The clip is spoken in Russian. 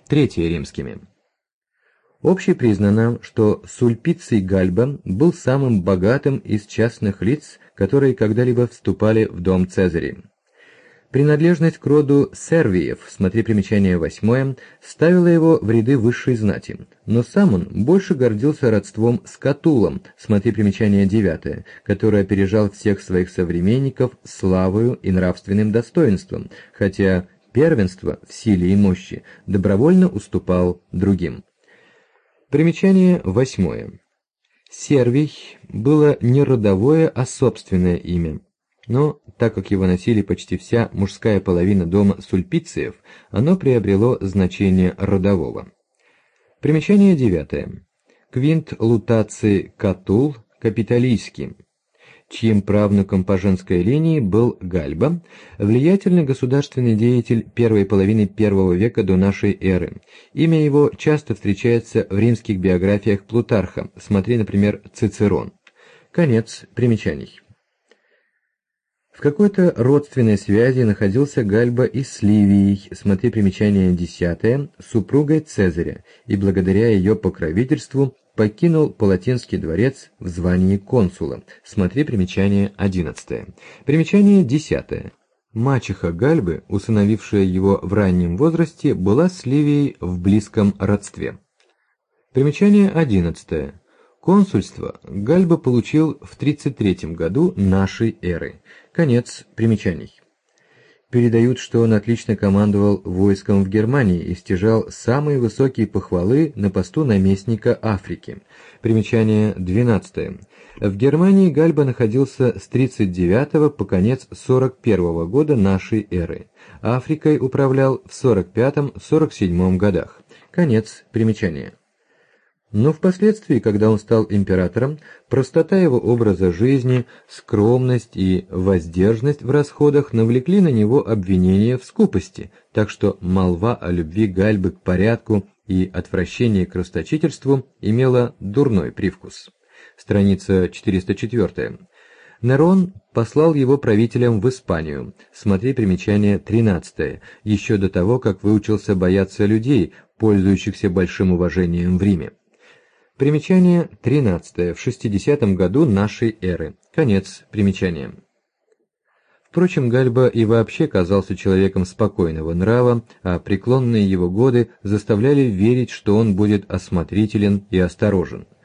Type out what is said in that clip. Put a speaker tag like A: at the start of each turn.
A: Третье римскими. Общепризнано, что Сульпиций Гальба был самым богатым из частных лиц, которые когда-либо вступали в дом Цезарей. Принадлежность к роду Сервиев, смотри примечание 8, ставила его в ряды высшей знати, но сам он больше гордился родством с Катулом, смотри примечание 9, который опережал всех своих современников славою и нравственным достоинством, хотя первенство в силе и мощи добровольно уступал другим. Примечание 8. Сервий было не родовое, а собственное имя. Но, так как его носили почти вся мужская половина дома Сульпициев, оно приобрело значение родового. Примечание 9. Квинт Лутаций Катул Капитолийский, чьим правнуком по женской линии был Гальба, влиятельный государственный деятель первой половины I века до нашей эры. Имя его часто встречается в римских биографиях Плутарха, смотри, например, Цицерон. Конец примечаний. В какой-то родственной связи находился Гальба и с Ливией, смотри примечание 10, супругой Цезаря, и благодаря ее покровительству покинул Палатинский дворец в звании консула, смотри примечание 11. Примечание 10. Мачеха Гальбы, усыновившая его в раннем возрасте, была с Ливией в близком родстве. Примечание 11. Консульство Гальба получил в 33 году нашей эры. Конец примечаний. Передают, что он отлично командовал войском в Германии и стяжал самые высокие похвалы на посту наместника Африки. Примечание 12. В Германии Гальба находился с 39 по конец 41 года нашей эры. Африкой управлял в 45-47 годах. Конец примечания. Но впоследствии, когда он стал императором, простота его образа жизни, скромность и воздержность в расходах навлекли на него обвинения в скупости, так что молва о любви Гальбы к порядку и отвращении к расточительству имела дурной привкус. Страница 404. Нерон послал его правителем в Испанию, смотри примечание 13, еще до того, как выучился бояться людей, пользующихся большим уважением в Риме. Примечание 13. В 60 году нашей эры. Конец примечания. Впрочем, Гальба и вообще казался человеком спокойного нрава, а преклонные его годы заставляли верить, что он будет осмотрителен и осторожен.